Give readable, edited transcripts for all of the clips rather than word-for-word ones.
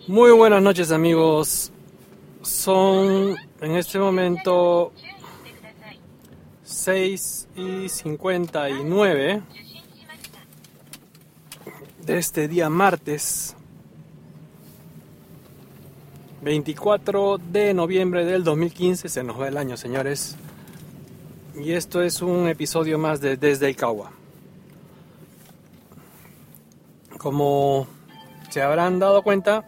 Muy buenas noches, amigos. Son en este momento 6:59 de este día martes 24 de noviembre del 2015. Se nos va el año, señores. Y esto es un episodio más de Desde Ikawa. Como se habrán dado cuenta,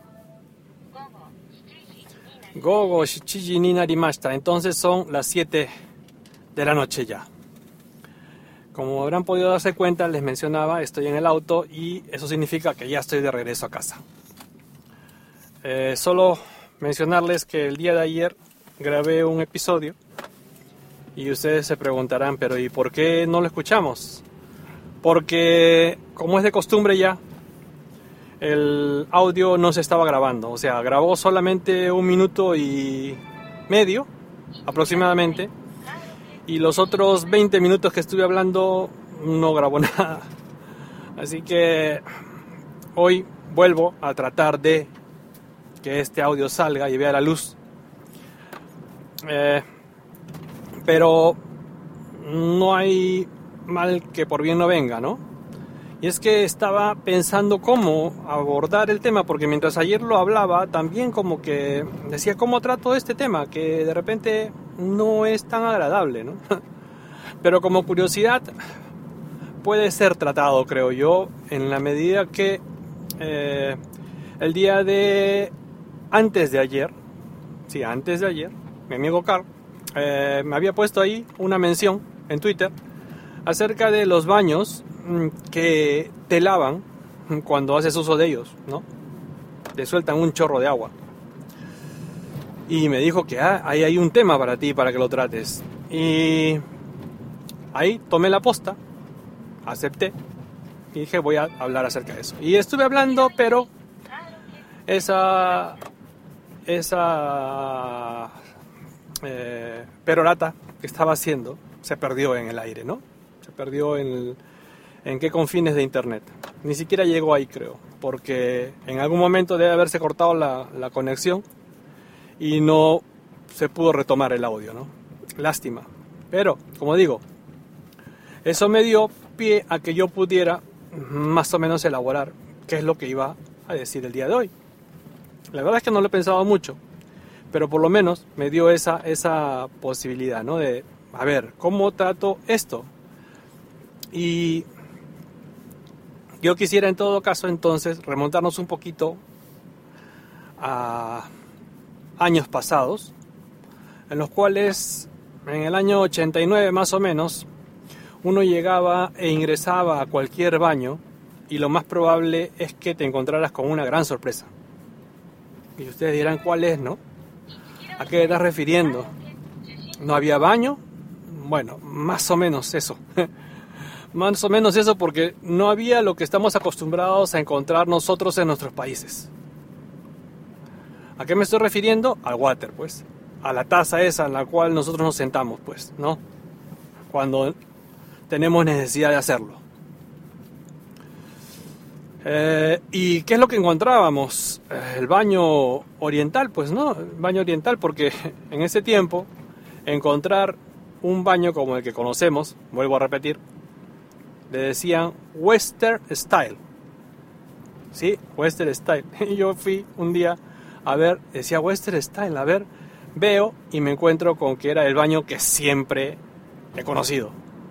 Gogo Shichiji ni narimashita. Entonces son las 7 de la noche ya. Como habrán podido darse cuenta, les mencionaba, estoy en el auto y eso significa que ya estoy de regreso a casa. Solo mencionarles que el día de ayer grabé un episodio y ustedes se preguntarán, pero ¿y por qué no lo escuchamos? Porque, como es de costumbre ya, el audio no se estaba grabando, o sea, grabó solamente 1 minuto y medio aproximadamente, y los otros 20 minutos que estuve hablando no grabó nada. Así que hoy vuelvo a tratar de que este audio salga y vea la luz, pero no hay mal que por bien no venga, ¿no? Y es que estaba pensando cómo abordar el tema, porque mientras ayer lo hablaba, también como que decía cómo trato este tema, que de repente no es tan agradable, ¿no? Pero como curiosidad puede ser tratado, creo yo, en la medida que el día de antes de ayer, mi amigo Carl me había puesto ahí una mención en Twitter acerca de los baños que te lavan cuando haces uso de ellos, ¿no? Te sueltan un chorro de agua. Y me dijo que ahí hay un tema para ti, para que lo trates. Y ahí tomé la posta, acepté y dije voy a hablar acerca de eso. Y estuve hablando, pero esa perorata que estaba haciendo se perdió en el aire, ¿no? Se perdió en qué confines de internet. Ni siquiera llegó ahí, creo, porque en algún momento debe haberse cortado la conexión y no se pudo retomar el audio, ¿no? Lástima. Pero, como digo, eso me dio pie a que yo pudiera más o menos elaborar qué es lo que iba a decir el día de hoy. La verdad es que no lo he pensado mucho, pero por lo menos me dio esa posibilidad, ¿no? De, a ver, ¿cómo trato esto? Y yo quisiera en todo caso entonces remontarnos un poquito a años pasados, en los cuales en el año 89 más o menos uno llegaba e ingresaba a cualquier baño y lo más probable es que te encontraras con una gran sorpresa. Y ustedes dirán cuál es, ¿no? ¿A qué te estás refiriendo? ¿No había baño? Bueno, más o menos eso. Más o menos eso, porque no había lo que estamos acostumbrados a encontrar nosotros en nuestros países. ¿A qué me estoy refiriendo? Al water, pues. A la taza esa en la cual nosotros nos sentamos, pues, ¿no? Cuando tenemos necesidad de hacerlo. ¿Y qué es lo que encontrábamos? El baño oriental, pues, ¿no? El baño oriental, porque en ese tiempo encontrar un baño como el que conocemos, vuelvo a repetir, le decían Western Style. Sí, Western Style. Y yo fui un día a ver, decía Western Style, a ver, veo y me encuentro con que era el baño que siempre he conocido.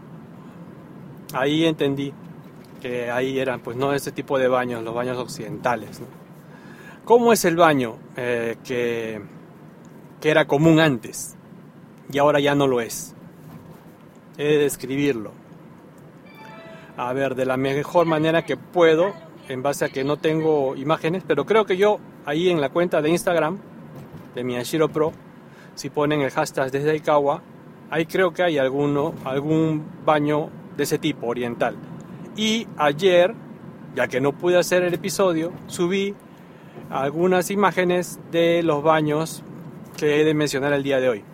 Ahí entendí que ahí eran, pues no ese tipo de baños, los baños occidentales, ¿no? ¿Cómo es el baño que era común antes y ahora ya no lo es? He de describirlo. A ver, de la mejor manera que puedo, en base a que no tengo imágenes, pero creo que yo ahí en la cuenta de Instagram de Miyashiro Pro, si ponen el hashtag Desde Ikawa, ahí creo que hay algún baño de ese tipo, oriental. Y ayer, ya que no pude hacer el episodio, subí algunas imágenes de los baños que he de mencionar el día de hoy.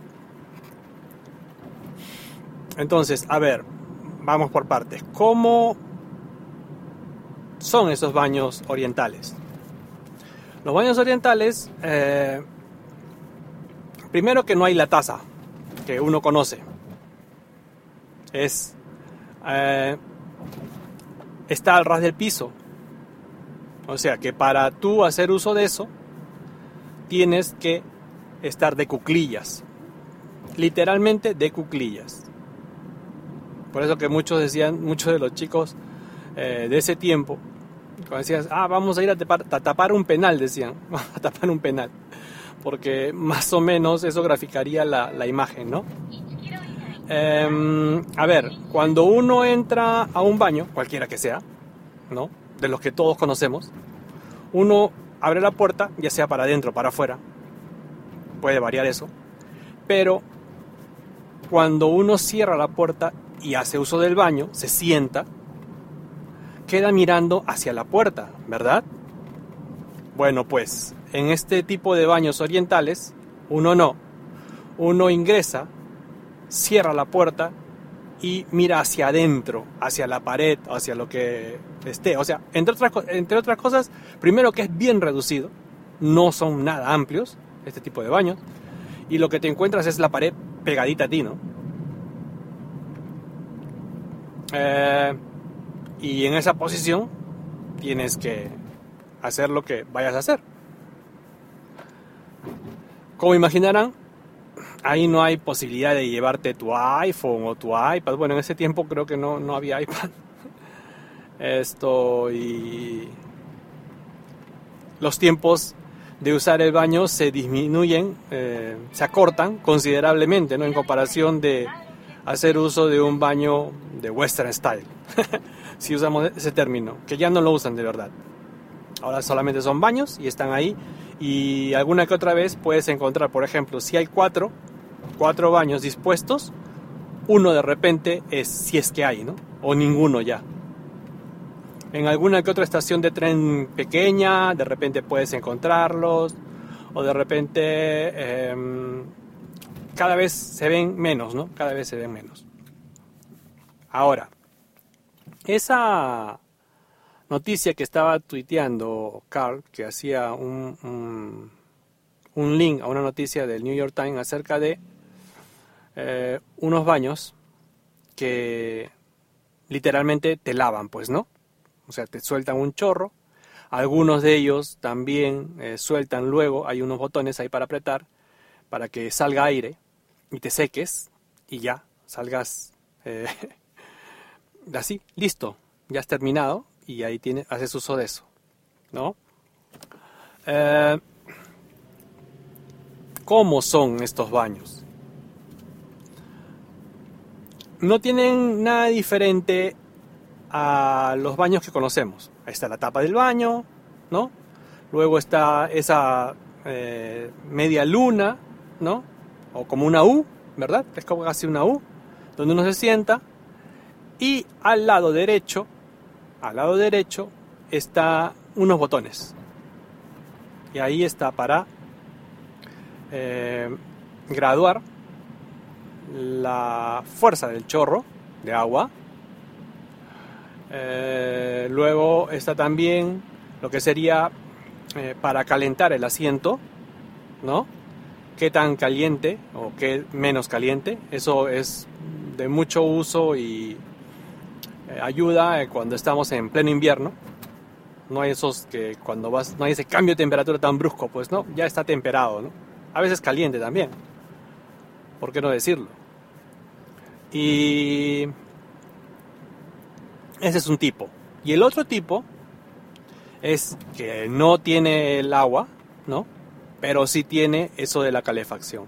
Entonces, a ver, vamos por partes. ¿Cómo son esos baños orientales? Los baños orientales, primero que no hay la taza que uno conoce. Está al ras del piso. O sea que para tú hacer uso de eso, tienes que estar de cuclillas. Literalmente de cuclillas. Por eso que muchos de los chicos de ese tiempo, cuando decías, vamos a ir a tapar un penal, decían, a tapar un penal. Porque más o menos eso graficaría la imagen, ¿no? A ver, cuando uno entra a un baño, cualquiera que sea, ¿no? De los que todos conocemos, uno abre la puerta, ya sea para adentro o para afuera, puede variar eso, pero cuando uno cierra la puerta y hace uso del baño, se sienta, queda mirando hacia la puerta, ¿verdad? Bueno, pues en este tipo de baños orientales, uno ingresa, cierra la puerta y mira hacia adentro, hacia la pared, hacia lo que esté. O sea, entre otras cosas, primero que es bien reducido, no son nada amplios este tipo de baños, y lo que te encuentras es la pared pegadita a ti, ¿no? Y en esa posición tienes que hacer lo que vayas a hacer. Como imaginarán, ahí no hay posibilidad de llevarte tu iPhone o tu iPad. Bueno, en ese tiempo creo que no había iPad. Y los tiempos de usar el baño se disminuyen, se acortan considerablemente, ¿no? En comparación de hacer uso de un baño de Western Style. Si usamos ese término, que ya no lo usan de verdad. Ahora solamente son baños y están ahí. Y alguna que otra vez puedes encontrar, por ejemplo, si hay cuatro baños dispuestos, uno de repente si es que hay, ¿no? O ninguno ya. En alguna que otra estación de tren pequeña, de repente puedes encontrarlos, o de repente cada vez se ven menos, ¿no? Cada vez se ven menos. Ahora, esa noticia que estaba tuiteando Carl, que hacía un link a una noticia del New York Times acerca de unos baños que literalmente te lavan, pues, ¿no? O sea, te sueltan un chorro. Algunos de ellos también sueltan luego, hay unos botones ahí para apretar, para que salga aire y te seques y ya, salgas así, listo, ya has terminado y ahí haces uso de eso, ¿no? ¿Cómo son estos baños? No tienen nada diferente a los baños que conocemos. Ahí está la tapa del baño, ¿no? Luego está esa media luna, ¿no? O como una U, ¿verdad? Es como casi una U, donde uno se sienta. Y al lado derecho está unos botones. Y ahí está para graduar la fuerza del chorro de agua. Luego está también lo que sería para calentar el asiento, ¿no? Qué tan caliente o qué menos caliente. Eso es de mucho uso y ayuda cuando estamos en pleno invierno. No hay no hay ese cambio de temperatura tan brusco, pues no, ya está temperado, ¿no? A veces caliente también, ¿por qué no decirlo? Y ese es un tipo. Y el otro tipo es que no tiene el agua, ¿no? Pero sí tiene eso de la calefacción.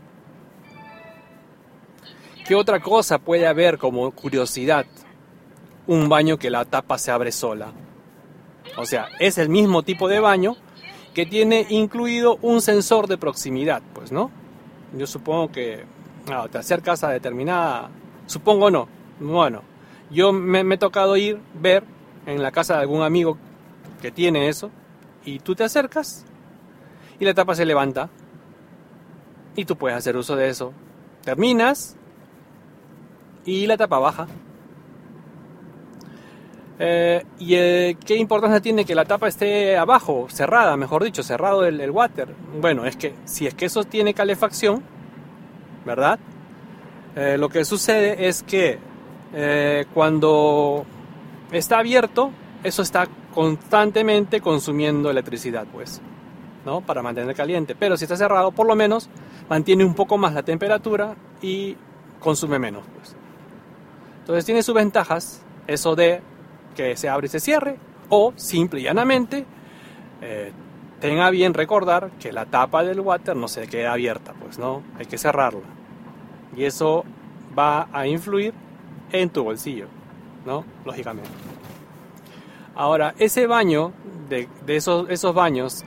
¿Qué otra cosa puede haber como curiosidad? Un baño que la tapa se abre sola. O sea, es el mismo tipo de baño que tiene incluido un sensor de proximidad, pues, ¿no? Yo supongo que te acercas a determinada... Supongo no. Bueno, yo me he tocado ver en la casa de algún amigo que tiene eso, y tú te acercas y la tapa se levanta y tú puedes hacer uso de eso. Terminas y la tapa baja. ¿Qué importancia tiene que la tapa esté abajo, cerrada, mejor dicho, cerrado el water? Bueno, es que si es que eso tiene calefacción, ¿verdad? Lo que sucede es que cuando está abierto, eso está constantemente consumiendo electricidad, pues, ¿no? Para mantener caliente. Pero si está cerrado, por lo menos mantiene un poco más la temperatura y consume menos, pues. Entonces tiene sus ventajas, eso de que se abre y se cierre, o simple y llanamente tenga bien recordar que la tapa del water no se queda abierta, pues, ¿no? Hay que cerrarla. Y eso va a influir en tu bolsillo, ¿no? Lógicamente. Ahora, ese baño, de esos baños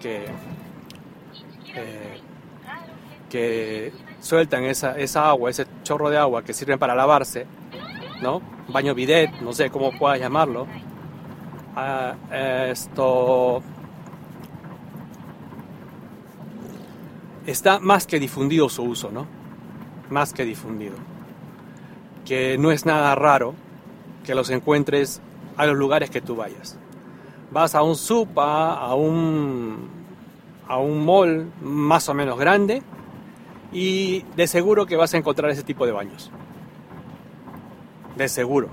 que sueltan esa agua, ese chorro de agua que sirven para lavarse, ¿no? Baño bidet, no sé cómo puedas llamarlo. Esto está más que difundido su uso, ¿no? Más que difundido. Que no es nada raro que los encuentres a los lugares que tú vayas. Vas a un supa, a un mall más o menos grande y de seguro que vas a encontrar ese tipo de baños. De seguro.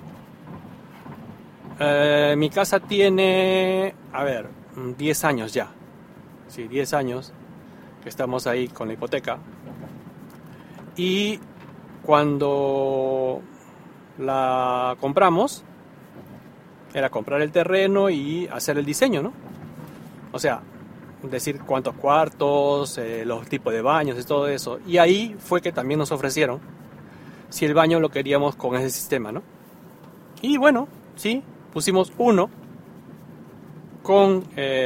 Mi casa tiene, 10 años ya. Sí, 10 años que estamos ahí con la hipoteca. Y cuando la compramos, era comprar el terreno y hacer el diseño, ¿no? O sea, decir cuántos cuartos, los tipos de baños y todo eso. Y ahí fue que también nos ofrecieron si el baño lo queríamos con ese sistema, ¿no? Y bueno, sí, pusimos uno con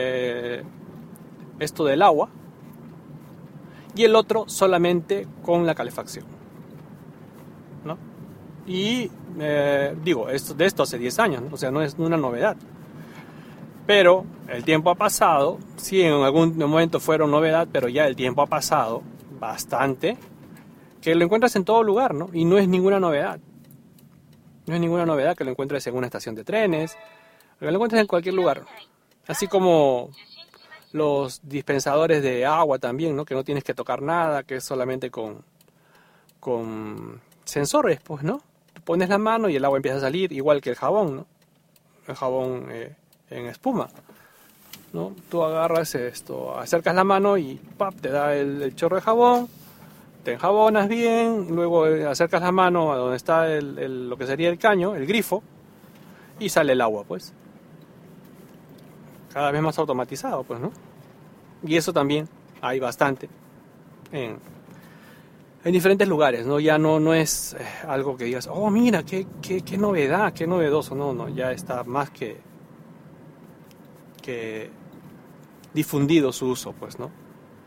esto del agua y el otro solamente con la calefacción, ¿no? Y de esto hace 10 años, ¿no? O sea, no es una novedad. Pero el tiempo ha pasado, sí, en algún momento fueron novedad, pero ya el tiempo ha pasado bastante, que lo encuentras en todo lugar, ¿no? Y no es ninguna novedad. No es ninguna novedad que lo encuentres en una estación de trenes, que lo encuentres en cualquier lugar. Así como los dispensadores de agua también, ¿no? Que no tienes que tocar nada, que es solamente con sensores, pues, ¿no? Pones la mano y el agua empieza a salir, igual que el jabón, ¿no? El jabón en espuma, ¿no? Tú agarras esto, acercas la mano y ¡pap! Te da el chorro de jabón, te enjabonas bien, luego acercas la mano a donde está lo que sería el caño, el grifo, y sale el agua, pues. Cada vez más automatizado, pues, ¿no? Y eso también hay bastante en diferentes lugares, ¿no? Ya no es algo que digas, oh, mira, qué novedad, qué novedoso. No, ya está más que difundido su uso, pues, ¿no?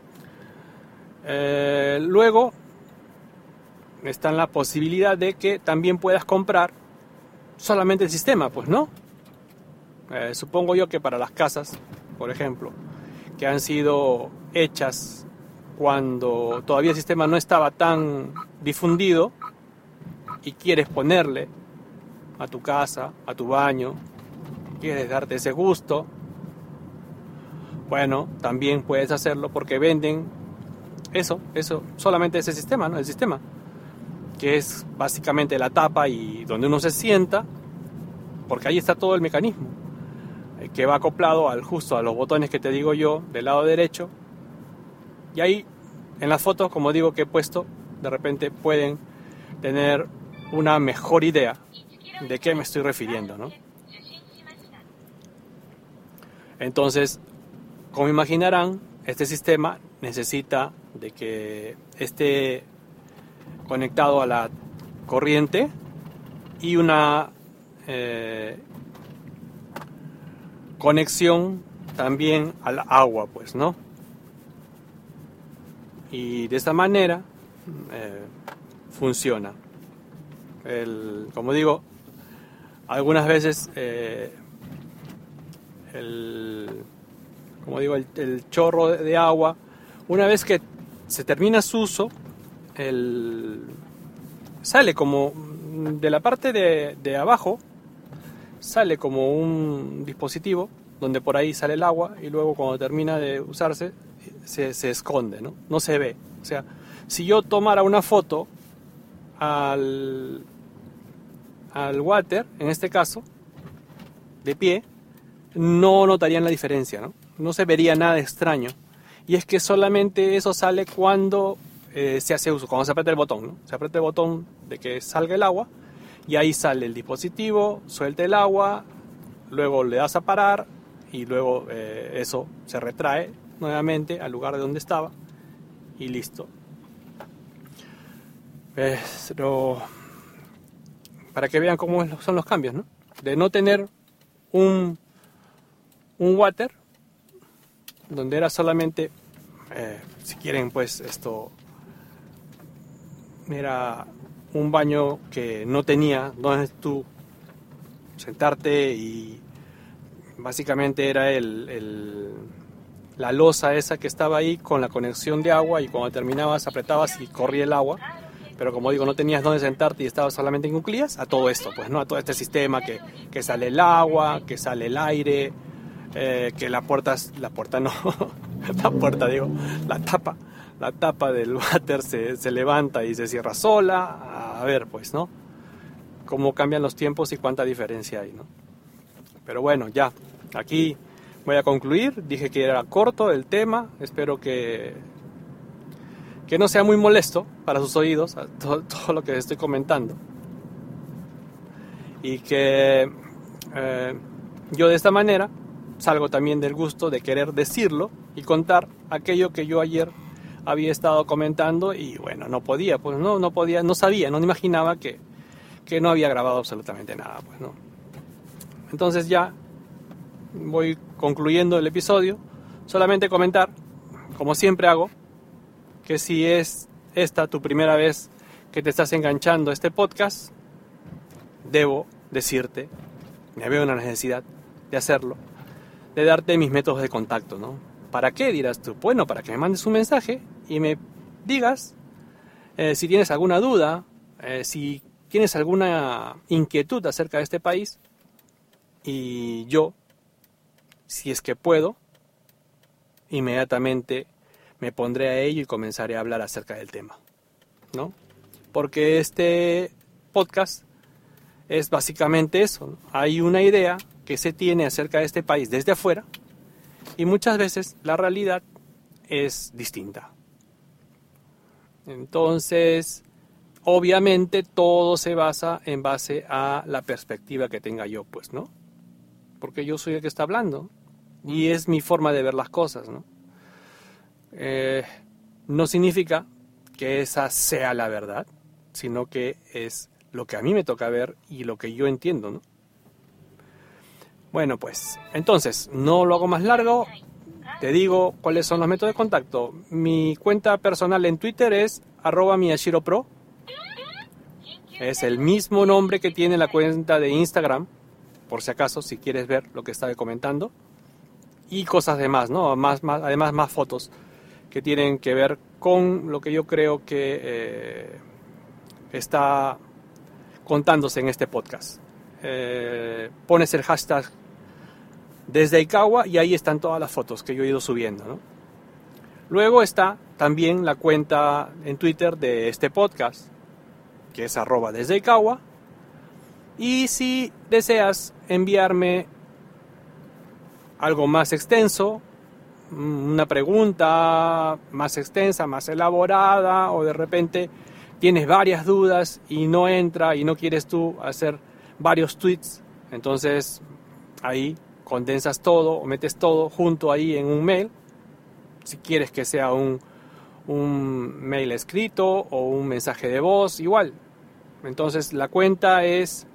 Luego está la posibilidad de que también puedas comprar solamente el sistema, pues, ¿no? Supongo yo que para las casas, por ejemplo, que han sido hechas cuando todavía el sistema no estaba tan difundido y quieres ponerle a tu casa, a tu baño, quieres darte ese gusto, bueno, también puedes hacerlo porque venden eso, solamente ese sistema, ¿no? El sistema, que es básicamente la tapa y donde uno se sienta, porque ahí está todo el mecanismo, que va acoplado justo a los botones que te digo yo, del lado derecho, y ahí en las fotos, como digo, que he puesto, de repente pueden tener una mejor idea de qué me estoy refiriendo, ¿no? Entonces, como imaginarán, este sistema necesita de que esté conectado a la corriente y una conexión también al agua, pues, ¿no? Y de esta manera funciona. Como digo, algunas veces el chorro de agua, una vez que se termina su uso, sale como de la parte de abajo, sale como un dispositivo donde por ahí sale el agua y luego cuando termina de usarse se esconde, ¿no? No se ve. O sea, si yo tomara una foto al water, en este caso, de pie, no notarían la diferencia, ¿no? No se vería nada extraño. Y es que solamente eso sale cuando se hace uso, cuando se aprieta el botón, ¿no? Se aprieta el botón de que salga el agua y ahí sale el dispositivo, suelta el agua, luego le das a parar y luego eso se retrae nuevamente al lugar de donde estaba y listo. Pero para que vean cómo son los cambios, ¿no? De no tener un water, donde era solamente, si quieren pues esto, era un baño que no tenía donde tú sentarte y básicamente era la losa esa que estaba ahí con la conexión de agua y cuando terminabas apretabas y corría el agua. Pero como digo, no tenías dónde sentarte y estabas solamente en cuclillas, a todo esto, pues, ¿no? A todo este sistema que sale el agua, que sale el aire, que la tapa del váter se levanta y se cierra sola. A ver, pues, ¿no? Cómo cambian los tiempos y cuánta diferencia hay, ¿no? Pero bueno, ya, aquí voy a concluir. Dije que era corto el tema, espero que no sea muy molesto para sus oídos todo lo que estoy comentando y que yo de esta manera salgo también del gusto de querer decirlo y contar aquello que yo ayer había estado comentando y bueno, no podía, pues no podía, no sabía, no me imaginaba que no había grabado absolutamente nada, pues no. Entonces ya voy concluyendo el episodio, solamente comentar, como siempre hago, que si es esta tu primera vez que te estás enganchando a este podcast, debo decirte, me veo en la necesidad de hacerlo, de darte mis métodos de contacto, ¿no? ¿Para qué, dirás tú? Bueno, para que me mandes un mensaje y me digas si tienes alguna duda, si tienes alguna inquietud acerca de este país y yo, si es que puedo, inmediatamente me pondré a ello y comenzaré a hablar acerca del tema, ¿no? Porque este podcast es básicamente eso, ¿no? Hay una idea que se tiene acerca de este país desde afuera y muchas veces la realidad es distinta. Entonces, obviamente todo se basa en base a la perspectiva que tenga yo, pues, ¿no? Porque yo soy el que está hablando y es mi forma de ver las cosas, ¿no? No significa que esa sea la verdad, sino que es lo que a mí me toca ver y lo que yo entiendo, ¿no? Bueno, pues, entonces, no lo hago más largo, te digo cuáles son los métodos de contacto. Mi cuenta personal en Twitter es @miyashiropro, es el mismo nombre que tiene la cuenta de Instagram, por si acaso, si quieres ver lo que estaba comentando, y cosas demás, ¿no? Además, más fotos que tienen que ver con lo que yo creo que está contándose en este podcast. Pones el hashtag desde Icagua y ahí están todas las fotos que yo he ido subiendo, ¿no? Luego está también la cuenta en Twitter de este podcast, que es @desde Icagua. Y si deseas enviarme algo más extenso, una pregunta más extensa, más elaborada, o de repente tienes varias dudas y no entra y no quieres tú hacer varios tweets, entonces ahí condensas todo o metes todo junto ahí en un mail, si quieres que sea un mail escrito o un mensaje de voz, igual. Entonces la cuenta es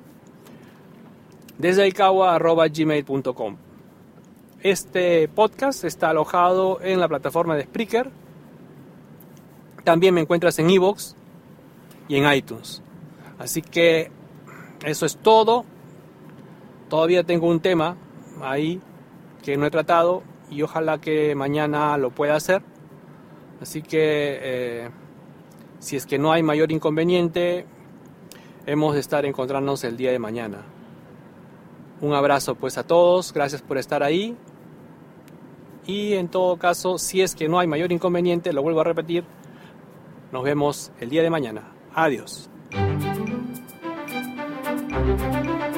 desdeicagua@gmail.com. Este podcast está alojado en la plataforma de Spreaker. También me encuentras en iVoox y en iTunes. Así que eso es todo. Todavía tengo un tema ahí que no he tratado y ojalá que mañana lo pueda hacer. Así que si es que no hay mayor inconveniente, hemos de estar encontrándonos el día de mañana. Un abrazo pues a todos, gracias por estar ahí. Y en todo caso, si es que no hay mayor inconveniente, lo vuelvo a repetir, nos vemos el día de mañana. Adiós.